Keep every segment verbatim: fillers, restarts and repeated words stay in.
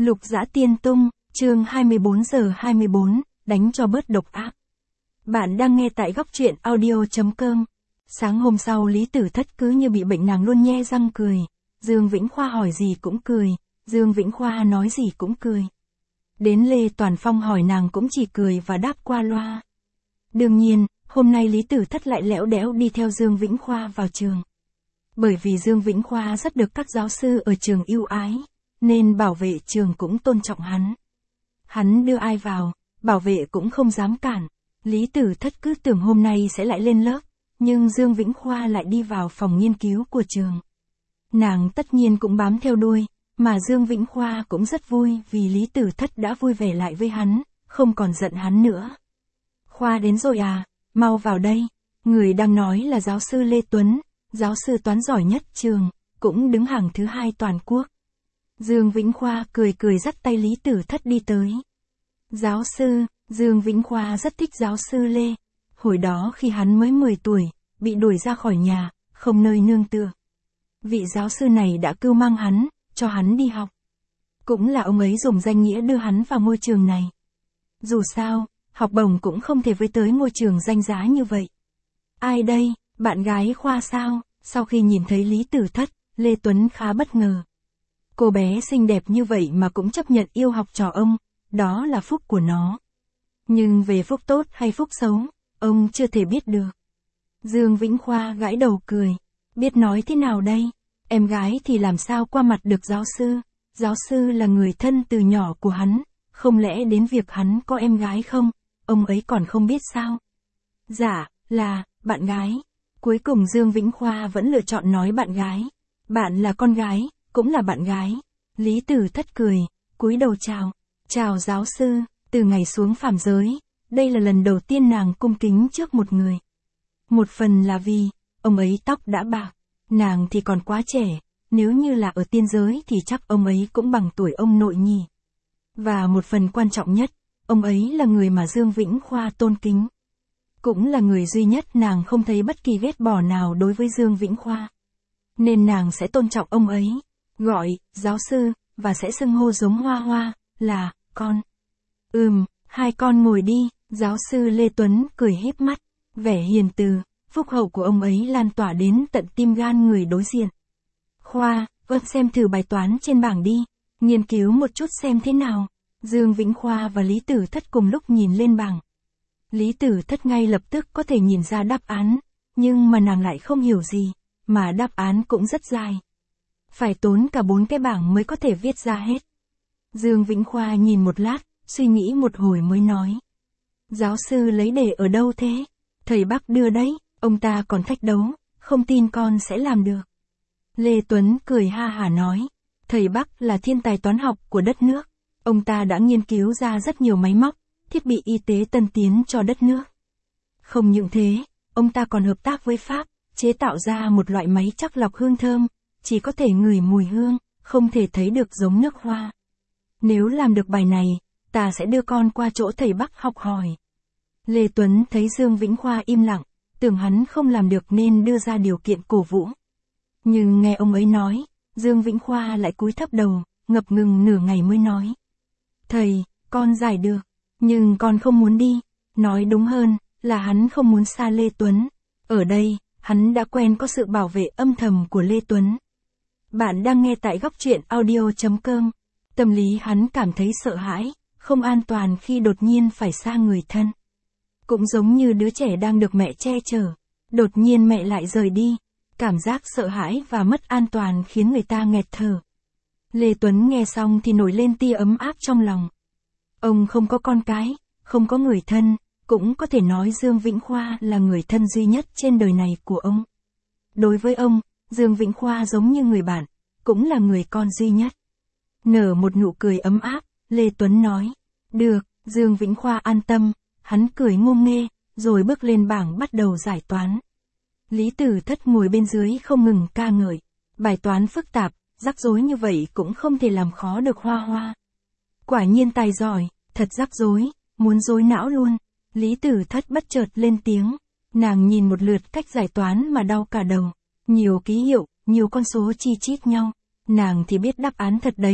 Lục Dã Tiên Tung, chương hai mươi bốn giờ hai mươi bốn, đánh cho bớt độc ác. Bạn đang nghe tại góc truyện audio chấm com. Sáng hôm sau Lý Tử Thất cứ như bị bệnh, nàng luôn nhe răng cười. Dương Vĩnh Khoa hỏi gì cũng cười, Dương Vĩnh Khoa nói gì cũng cười. Đến Lê Toàn Phong hỏi nàng cũng chỉ cười và đáp qua loa. Đương nhiên, hôm nay Lý Tử Thất lại lẽo đẽo đi theo Dương Vĩnh Khoa vào trường. Bởi vì Dương Vĩnh Khoa rất được các giáo sư ở trường yêu ái, nên bảo vệ trường cũng tôn trọng hắn. Hắn đưa ai vào, bảo vệ cũng không dám cản. Lý Tử Thất cứ tưởng hôm nay sẽ lại lên lớp, nhưng Dương Vĩnh Khoa lại đi vào phòng nghiên cứu của trường. Nàng tất nhiên cũng bám theo đuôi, mà Dương Vĩnh Khoa cũng rất vui vì Lý Tử Thất đã vui vẻ lại với hắn, không còn giận hắn nữa. Khoa đến rồi à, mau vào đây. Người đang nói là giáo sư Lê Tuấn, giáo sư toán giỏi nhất trường, cũng đứng hàng thứ hai toàn quốc. Dương Vĩnh Khoa cười cười dắt tay Lý Tử Thất đi tới. Giáo sư, Dương Vĩnh Khoa rất thích giáo sư Lê. Hồi đó khi hắn mới mười tuổi, bị đuổi ra khỏi nhà, không nơi nương tựa. Vị giáo sư này đã cưu mang hắn, cho hắn đi học. Cũng là ông ấy dùng danh nghĩa đưa hắn vào ngôi trường này. Dù sao, học bổng cũng không thể với tới ngôi trường danh giá như vậy. Ai đây, bạn gái Khoa sao? Sau khi nhìn thấy Lý Tử Thất, Lê Tuấn khá bất ngờ. Cô bé xinh đẹp như vậy mà cũng chấp nhận yêu học trò ông, đó là phúc của nó. Nhưng về phúc tốt hay phúc xấu, ông chưa thể biết được. Dương Vĩnh Khoa gãi đầu cười, biết nói thế nào đây, em gái thì làm sao qua mặt được giáo sư, giáo sư là người thân từ nhỏ của hắn, không lẽ đến việc hắn có em gái không, ông ấy còn không biết sao? Dạ, là, bạn gái. Cuối cùng Dương Vĩnh Khoa vẫn lựa chọn nói bạn gái. Bạn là con gái, cũng là bạn gái. Lý Tử Thất cười, cúi đầu chào. Chào giáo sư, từ ngày xuống phàm giới, đây là lần đầu tiên nàng cung kính trước một người. Một phần là vì, ông ấy tóc đã bạc, nàng thì còn quá trẻ, nếu như là ở tiên giới thì chắc ông ấy cũng bằng tuổi ông nội nhỉ. Và một phần quan trọng nhất, ông ấy là người mà Dương Vĩnh Khoa tôn kính. Cũng là người duy nhất nàng không thấy bất kỳ ghét bỏ nào đối với Dương Vĩnh Khoa. Nên nàng sẽ tôn trọng ông ấy, gọi, giáo sư, và sẽ xưng hô giống Hoa Hoa, là, con. Ừm, hai con ngồi đi, giáo sư Lê Tuấn cười híp mắt, vẻ hiền từ, phúc hậu của ông ấy lan tỏa đến tận tim gan người đối diện. Khoa, vâng xem thử bài toán trên bảng đi, nghiên cứu một chút xem thế nào. Dương Vĩnh Khoa và Lý Tử Thất cùng lúc nhìn lên bảng. Lý Tử Thất ngay lập tức có thể nhìn ra đáp án, nhưng mà nàng lại không hiểu gì, mà đáp án cũng rất dài. Phải tốn cả bốn cái bảng mới có thể viết ra hết. Dương Vĩnh Khoa nhìn một lát, suy nghĩ một hồi mới nói. Giáo sư lấy đề ở đâu thế? Thầy Bắc đưa đấy, ông ta còn thách đấu, không tin con sẽ làm được. Lê Tuấn cười ha hả nói, thầy Bắc là thiên tài toán học của đất nước, ông ta đã nghiên cứu ra rất nhiều máy móc, thiết bị y tế tân tiến cho đất nước. Không những thế, ông ta còn hợp tác với Pháp, chế tạo ra một loại máy chắc lọc hương thơm, chỉ có thể ngửi mùi hương, không thể thấy được giống nước hoa. Nếu làm được bài này, ta sẽ đưa con qua chỗ thầy Bắc học hỏi. Lê Tuấn thấy Dương Vĩnh Khoa im lặng, tưởng hắn không làm được nên đưa ra điều kiện cổ vũ. Nhưng nghe ông ấy nói, Dương Vĩnh Khoa lại cúi thấp đầu, ngập ngừng nửa ngày mới nói. Thầy, con giải được, nhưng con không muốn đi, nói đúng hơn, là hắn không muốn xa Lê Tuấn. Ở đây, hắn đã quen có sự bảo vệ âm thầm của Lê Tuấn. Bạn đang nghe tại góc truyện audio chấm com. Tâm lý hắn cảm thấy sợ hãi, không an toàn khi đột nhiên phải xa người thân. Cũng giống như đứa trẻ đang được mẹ che chở, đột nhiên mẹ lại rời đi. Cảm giác sợ hãi và mất an toàn khiến người ta nghẹt thở. Lê Tuấn nghe xong thì nổi lên tia ấm áp trong lòng. Ông không có con cái, không có người thân, cũng có thể nói Dương Vĩnh Khoa là người thân duy nhất trên đời này của ông. Đối với ông, Dương Vĩnh Khoa giống như người bạn, cũng là người con duy nhất. Nở một nụ cười ấm áp, Lê Tuấn nói. Được, Dương Vĩnh Khoa an tâm, hắn cười ngông nghê, rồi bước lên bảng bắt đầu giải toán. Lý Tử Thất ngồi bên dưới không ngừng ca ngợi. Bài toán phức tạp, rắc rối như vậy cũng không thể làm khó được Hoa Hoa. Quả nhiên tài giỏi, thật rắc rối, muốn rối não luôn. Lý Tử Thất bất chợt lên tiếng. Nàng nhìn một lượt cách giải toán mà đau cả đầu. Nhiều ký hiệu, nhiều con số chi chít nhau. Nàng thì biết đáp án thật đấy,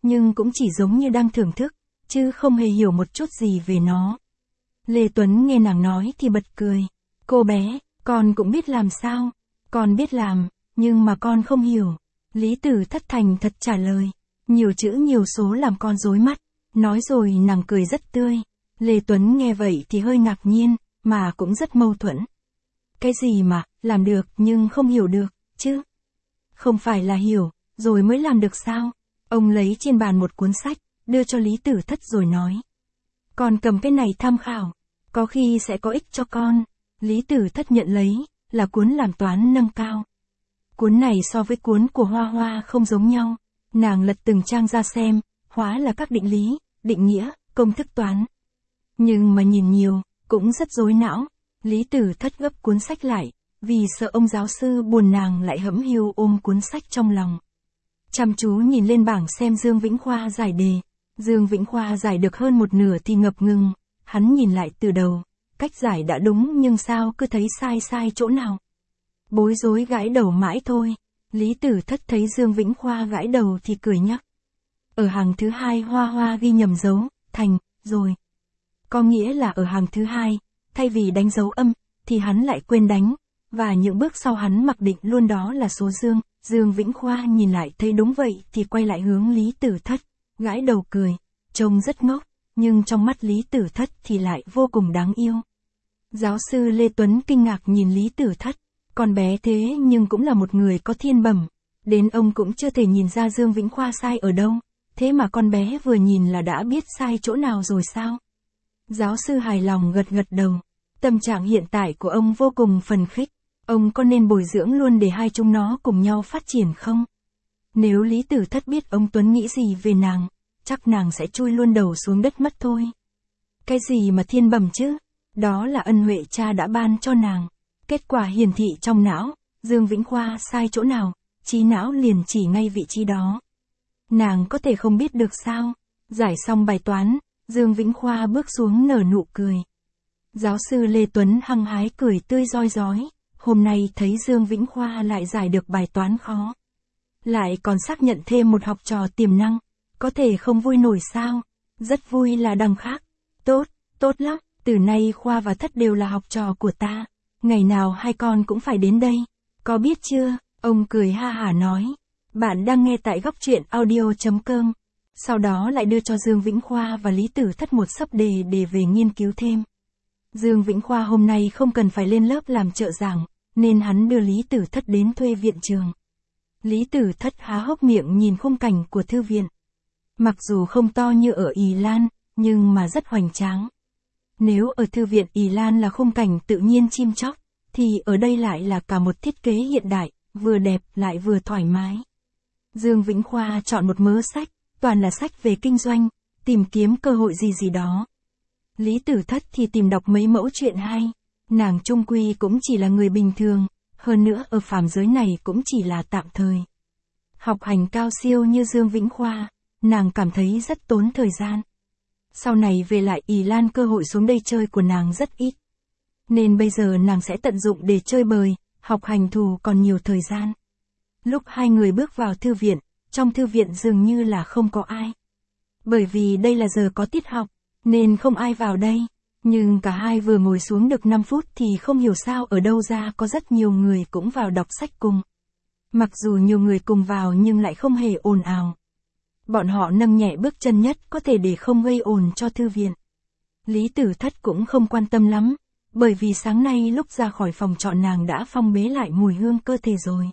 nhưng cũng chỉ giống như đang thưởng thức, chứ không hề hiểu một chút gì về nó. Lê Tuấn nghe nàng nói thì bật cười. Cô bé, con cũng biết làm sao? Con biết làm, nhưng mà con không hiểu. Lý Tử Thất thành thật trả lời. Nhiều chữ nhiều số làm con rối mắt. Nói rồi nàng cười rất tươi. Lê Tuấn nghe vậy thì hơi ngạc nhiên, mà cũng rất mâu thuẫn. Cái gì mà, làm được nhưng không hiểu được, chứ? Không phải là hiểu, rồi mới làm được sao? Ông lấy trên bàn một cuốn sách, đưa cho Lý Tử Thất rồi nói. Con cầm cái này tham khảo, có khi sẽ có ích cho con. Lý Tử Thất nhận lấy, là cuốn làm toán nâng cao. Cuốn này so với cuốn của Hoa Hoa không giống nhau. Nàng lật từng trang ra xem, hóa là các định lý, định nghĩa, công thức toán. Nhưng mà nhìn nhiều, cũng rất rối não. Lý Tử Thất gấp cuốn sách lại, vì sợ ông giáo sư buồn, nàng lại hẫm hiu ôm cuốn sách trong lòng. Chăm chú nhìn lên bảng xem Dương Vĩnh Khoa giải đề. Dương Vĩnh Khoa giải được hơn một nửa thì ngập ngừng, hắn nhìn lại từ đầu. Cách giải đã đúng nhưng sao cứ thấy sai sai chỗ nào. Bối rối gãi đầu mãi thôi. Lý Tử Thất thấy Dương Vĩnh Khoa gãi đầu thì cười nhắc. Ở hàng thứ hai Hoa Hoa ghi nhầm dấu, thành, rồi. Có nghĩa là ở hàng thứ hai, thay vì đánh dấu âm, thì hắn lại quên đánh, và những bước sau hắn mặc định luôn đó là số dương. Dương Vĩnh Khoa nhìn lại thấy đúng vậy thì quay lại hướng Lý Tử Thất, gãi đầu cười, trông rất ngốc, nhưng trong mắt Lý Tử Thất thì lại vô cùng đáng yêu. Giáo sư Lê Tuấn kinh ngạc nhìn Lý Tử Thất, con bé thế nhưng cũng là một người có thiên bẩm, đến ông cũng chưa thể nhìn ra Dương Vĩnh Khoa sai ở đâu, thế mà con bé vừa nhìn là đã biết sai chỗ nào rồi sao? Giáo sư hài lòng gật gật đầu, tâm trạng hiện tại của ông vô cùng phấn khích, ông có nên bồi dưỡng luôn để hai chúng nó cùng nhau phát triển không? Nếu Lý Tử Thất biết ông Tuấn nghĩ gì về nàng, chắc nàng sẽ chui luôn đầu xuống đất mất thôi. Cái gì mà thiên bẩm chứ? Đó là ân huệ cha đã ban cho nàng. Kết quả hiển thị trong não, Dương Vĩnh Khoa sai chỗ nào, trí não liền chỉ ngay vị trí đó. Nàng có thể không biết được sao? Giải xong bài toán, Dương Vĩnh Khoa bước xuống nở nụ cười. Giáo sư Lê Tuấn hăng hái cười tươi rói rói, hôm nay thấy Dương Vĩnh Khoa lại giải được bài toán khó. Lại còn xác nhận thêm một học trò tiềm năng, có thể không vui nổi sao? Rất vui là đằng khác. Tốt, tốt lắm, từ nay Khoa và Thất đều là học trò của ta. Ngày nào hai con cũng phải đến đây, có biết chưa? Ông cười ha hả nói. Bạn đang nghe tại góc truyện audio chấm com. Sau đó lại đưa cho Dương Vĩnh Khoa và Lý Tử Thất một sấp đề để về nghiên cứu thêm. Dương Vĩnh Khoa hôm nay không cần phải lên lớp làm trợ giảng, nên hắn đưa Lý Tử Thất đến thuê viện trường. Lý Tử Thất há hốc miệng nhìn khung cảnh của thư viện. Mặc dù không to như ở Ỷ Lan, nhưng mà rất hoành tráng. Nếu ở thư viện Ỷ Lan là khung cảnh tự nhiên chim chóc, thì ở đây lại là cả một thiết kế hiện đại, vừa đẹp lại vừa thoải mái. Dương Vĩnh Khoa chọn một mớ sách, toàn là sách về kinh doanh, tìm kiếm cơ hội gì gì đó. Lý Tử Thất thì tìm đọc mấy mẫu chuyện hay, nàng chung quy cũng chỉ là người bình thường, hơn nữa ở phàm giới này cũng chỉ là tạm thời. Học hành cao siêu như Dương Vĩnh Khoa, nàng cảm thấy rất tốn thời gian. Sau này về lại Ỷ Lan cơ hội xuống đây chơi của nàng rất ít. Nên bây giờ nàng sẽ tận dụng để chơi bời, học hành thù còn nhiều thời gian. Lúc hai người bước vào thư viện, trong thư viện dường như là không có ai. Bởi vì đây là giờ có tiết học, nên không ai vào đây. Nhưng cả hai vừa ngồi xuống được năm phút thì không hiểu sao ở đâu ra có rất nhiều người cũng vào đọc sách cùng. Mặc dù nhiều người cùng vào nhưng lại không hề ồn ào. Bọn họ nâng nhẹ bước chân nhất có thể để không gây ồn cho thư viện. Lý Tử Thất cũng không quan tâm lắm, bởi vì sáng nay lúc ra khỏi phòng trọ nàng đã phong bế lại mùi hương cơ thể rồi.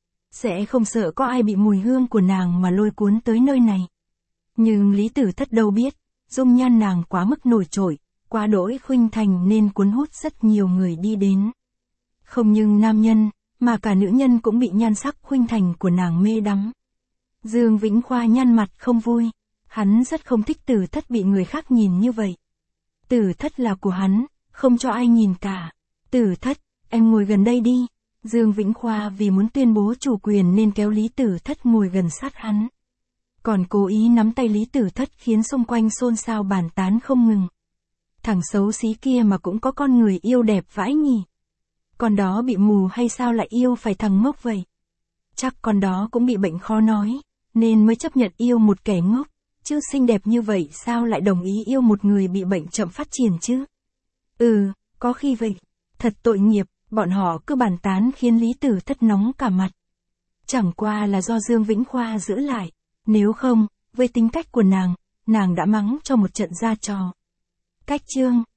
Sẽ không sợ có ai bị mùi hương của nàng mà lôi cuốn tới nơi này. Nhưng Lý Tử Thất đâu biết, dung nhan nàng quá mức nổi trội, quá đỗi khuynh thành nên cuốn hút rất nhiều người đi đến. Không nhưng nam nhân, mà cả nữ nhân cũng bị nhan sắc khuynh thành của nàng mê đắm. Dương Vĩnh Khoa nhăn mặt không vui, hắn rất không thích Tử Thất bị người khác nhìn như vậy. Tử Thất là của hắn, không cho ai nhìn cả. Tử Thất, em ngồi gần đây đi. Dương Vĩnh Khoa vì muốn tuyên bố chủ quyền nên kéo Lý Tử Thất ngồi gần sát hắn. Còn cố ý nắm tay Lý Tử Thất khiến xung quanh xôn xao bàn tán không ngừng. Thằng xấu xí kia mà cũng có con người yêu đẹp vãi nhỉ. Con đó bị mù hay sao lại yêu phải thằng ngốc vậy? Chắc con đó cũng bị bệnh khó nói. nên mới chấp nhận yêu một kẻ ngốc, chứ xinh đẹp như vậy sao lại đồng ý yêu một người bị bệnh chậm phát triển chứ? Ừ, có khi vậy. Thật tội nghiệp, bọn họ cứ bàn tán khiến Lý Tử Thất nóng cả mặt. Chẳng qua là do Dương Vĩnh Khoa giữ lại, nếu không, với tính cách của nàng, nàng đã mắng cho một trận ra trò. Cách chương